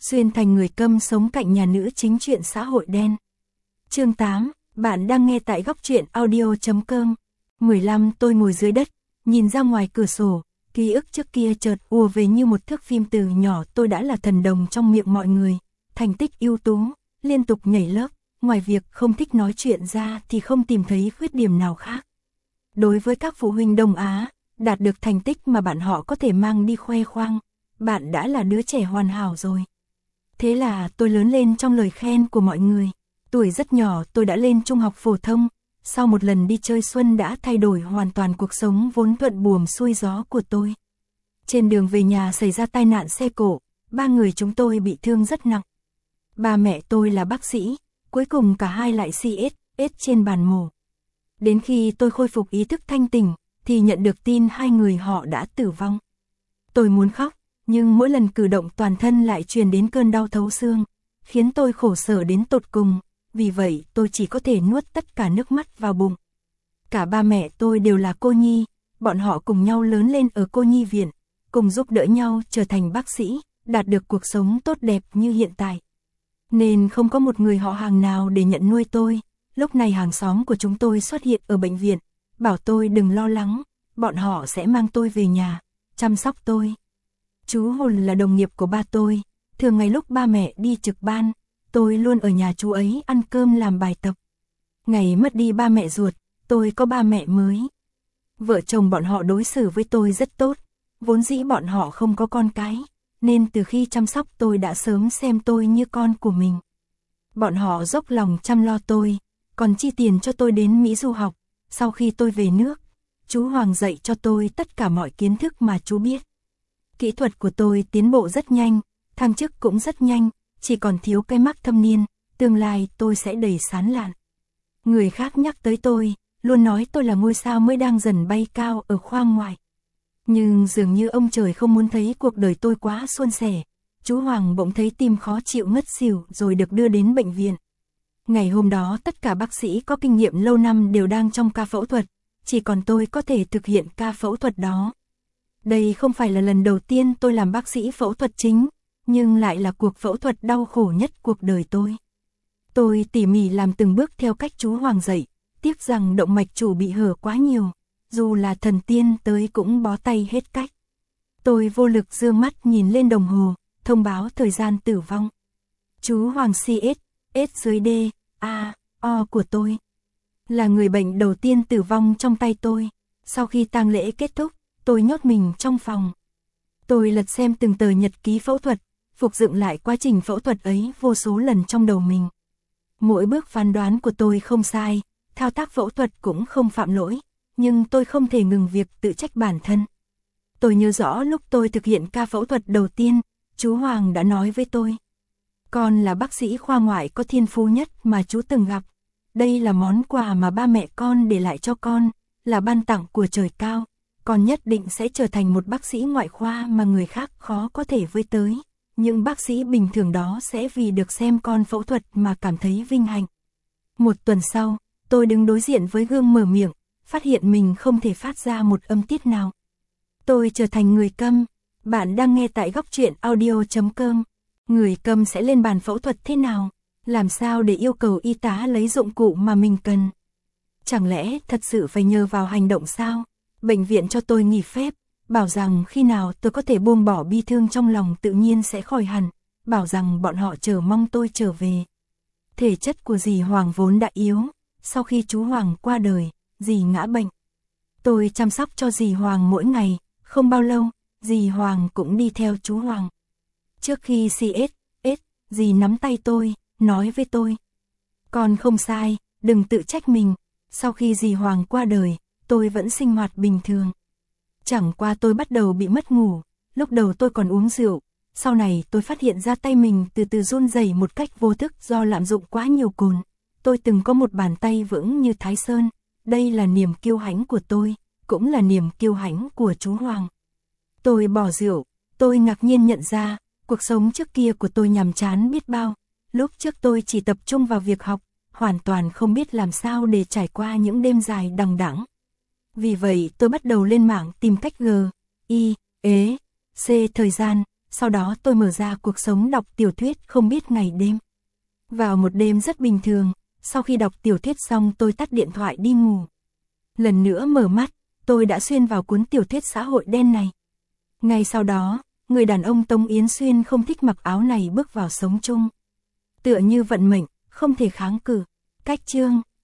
xuyên thành người câm sống cạnh nhà nữ chính truyện xã hội đen. Chương 8, bạn đang nghe tại góc truyện audio.com. 15 Tôi ngồi dưới đất, nhìn ra ngoài cửa sổ, ký ức trước kia chợt ùa về như một thước phim. Từ nhỏ tôi đã là thần đồng trong miệng mọi người, thành tích ưu tú, liên tục nhảy lớp, ngoài việc không thích nói chuyện ra thì không tìm thấy khuyết điểm nào khác. Đối với các phụ huynh Đông Á, đạt được thành tích mà bạn họ có thể mang đi khoe khoang, bạn đã là đứa trẻ hoàn hảo rồi. Thế là tôi lớn lên trong lời khen của mọi người. Tuổi rất nhỏ tôi đã lên trung học phổ thông, sau một lần đi chơi xuân đã thay đổi hoàn toàn cuộc sống vốn thuận buồm xuôi gió của tôi. Trên đường về nhà xảy ra tai nạn xe cộ, ba người chúng tôi bị thương rất nặng. Ba mẹ tôi là bác sĩ, cuối cùng cả hai lại CSS trên bàn mổ. Đến khi tôi khôi phục ý thức thanh tỉnh, thì nhận được tin hai người họ đã tử vong. Tôi muốn khóc, nhưng mỗi lần cử động toàn thân lại truyền đến cơn đau thấu xương, khiến tôi khổ sở đến tột cùng, vì vậy tôi chỉ có thể nuốt tất cả nước mắt vào bụng. Cả ba mẹ tôi đều là cô nhi, bọn họ cùng nhau lớn lên ở cô nhi viện, cùng giúp đỡ nhau trở thành bác sĩ, đạt được cuộc sống tốt đẹp như hiện tại. Nên không có một người họ hàng nào để nhận nuôi tôi. Lúc này hàng xóm của chúng tôi xuất hiện ở bệnh viện, bảo tôi đừng lo lắng, bọn họ sẽ mang tôi về nhà, chăm sóc tôi. Chú Hồn là đồng nghiệp của ba tôi, thường ngày lúc ba mẹ đi trực ban, tôi luôn ở nhà chú ấy ăn cơm làm bài tập. Ngày mất đi ba mẹ ruột, tôi có ba mẹ mới. Vợ chồng bọn họ đối xử với tôi rất tốt, vốn dĩ bọn họ không có con cái, nên từ khi chăm sóc tôi đã sớm xem tôi như con của mình. Bọn họ dốc lòng chăm lo tôi, còn chi tiền cho tôi đến Mỹ du học. Sau khi tôi về nước, chú Hoàng dạy cho tôi tất cả mọi kiến thức mà chú biết. Kỹ thuật của tôi tiến bộ rất nhanh, thăng chức cũng rất nhanh, chỉ còn thiếu cái mác thâm niên, tương lai tôi sẽ đầy sán lạn. Người khác nhắc tới tôi, luôn nói tôi là ngôi sao mới đang dần bay cao ở khoang ngoại. Nhưng dường như ông trời không muốn thấy cuộc đời tôi quá suôn sẻ. Chú Hoàng bỗng thấy tim khó chịu ngất xỉu rồi được đưa đến bệnh viện. Ngày hôm đó tất cả bác sĩ có kinh nghiệm lâu năm đều đang trong ca phẫu thuật, chỉ còn tôi có thể thực hiện ca phẫu thuật đó. Đây không phải là lần đầu tiên tôi làm bác sĩ phẫu thuật chính, nhưng lại là cuộc phẫu thuật đau khổ nhất cuộc đời tôi. Tôi tỉ mỉ làm từng bước theo cách chú Hoàng dạy, tiếc rằng động mạch chủ bị hở quá nhiều, dù là thần tiên tới cũng bó tay hết cách. Tôi vô lực dương mắt nhìn lên đồng hồ, thông báo thời gian tử vong. Chú Hoàng S dưới D, A, O của tôi là người bệnh đầu tiên tử vong trong tay tôi. Sau khi tang lễ kết thúc, tôi nhốt mình trong phòng. Tôi lật xem từng tờ nhật ký phẫu thuật, phục dựng lại quá trình phẫu thuật ấy vô số lần trong đầu mình. Mỗi bước phán đoán của tôi không sai, thao tác phẫu thuật cũng không phạm lỗi, nhưng tôi không thể ngừng việc tự trách bản thân. Tôi nhớ rõ lúc tôi thực hiện ca phẫu thuật đầu tiên, chú Hoàng đã nói với tôi: con là bác sĩ khoa ngoại có thiên phú nhất mà chú từng gặp. Đây là món quà mà ba mẹ con để lại cho con, là ban tặng của trời cao. Con nhất định sẽ trở thành một bác sĩ ngoại khoa mà người khác khó có thể với tới. Những bác sĩ bình thường đó sẽ vì được xem con phẫu thuật mà cảm thấy vinh hạnh. Một tuần sau, tôi đứng đối diện với gương mở miệng, phát hiện mình không thể phát ra một âm tiết nào. Tôi trở thành người câm. Bạn đang nghe tại góc truyện audio.com. Người câm sẽ lên bàn phẫu thuật thế nào? Làm sao để yêu cầu y tá lấy dụng cụ mà mình cần? Chẳng lẽ thật sự phải nhờ vào hành động sao? Bệnh viện cho tôi nghỉ phép, bảo rằng khi nào tôi có thể buông bỏ bi thương trong lòng tự nhiên sẽ khỏi hẳn, bảo rằng bọn họ chờ mong tôi trở về. Thể chất của dì Hoàng vốn đã yếu, sau khi chú Hoàng qua đời, dì ngã bệnh. Tôi chăm sóc cho dì Hoàng mỗi ngày, không bao lâu, dì Hoàng cũng đi theo chú Hoàng. Trước khi CSS, dì nắm tay tôi, nói với tôi: con không sai, đừng tự trách mình. Sau khi dì Hoàng qua đời, tôi vẫn sinh hoạt bình thường. Chẳng qua tôi bắt đầu bị mất ngủ, lúc đầu tôi còn uống rượu, sau này tôi phát hiện ra tay mình từ từ run rẩy một cách vô thức do lạm dụng quá nhiều cồn. Tôi từng có một bàn tay vững như Thái Sơn, đây là niềm kiêu hãnh của tôi, cũng là niềm kiêu hãnh của chú Hoàng. Tôi bỏ rượu, tôi ngạc nhiên nhận ra, cuộc sống trước kia của tôi nhàm chán biết bao. Lúc trước tôi chỉ tập trung vào việc học, hoàn toàn không biết làm sao để trải qua những đêm dài đằng đẵng. Vì vậy tôi bắt đầu lên mạng tìm cách G, I, E, C thời gian, sau đó tôi mở ra cuộc sống đọc tiểu thuyết không biết ngày đêm. Vào một đêm rất bình thường, sau khi đọc tiểu thuyết xong tôi tắt điện thoại đi ngủ. Lần nữa mở mắt, tôi đã xuyên vào cuốn tiểu thuyết xã hội đen này. Ngay sau đó, người đàn ông Tống Yến Xuyên không thích mặc áo này bước vào sống chung. Tựa như vận mệnh, không thể kháng cự. Cách chương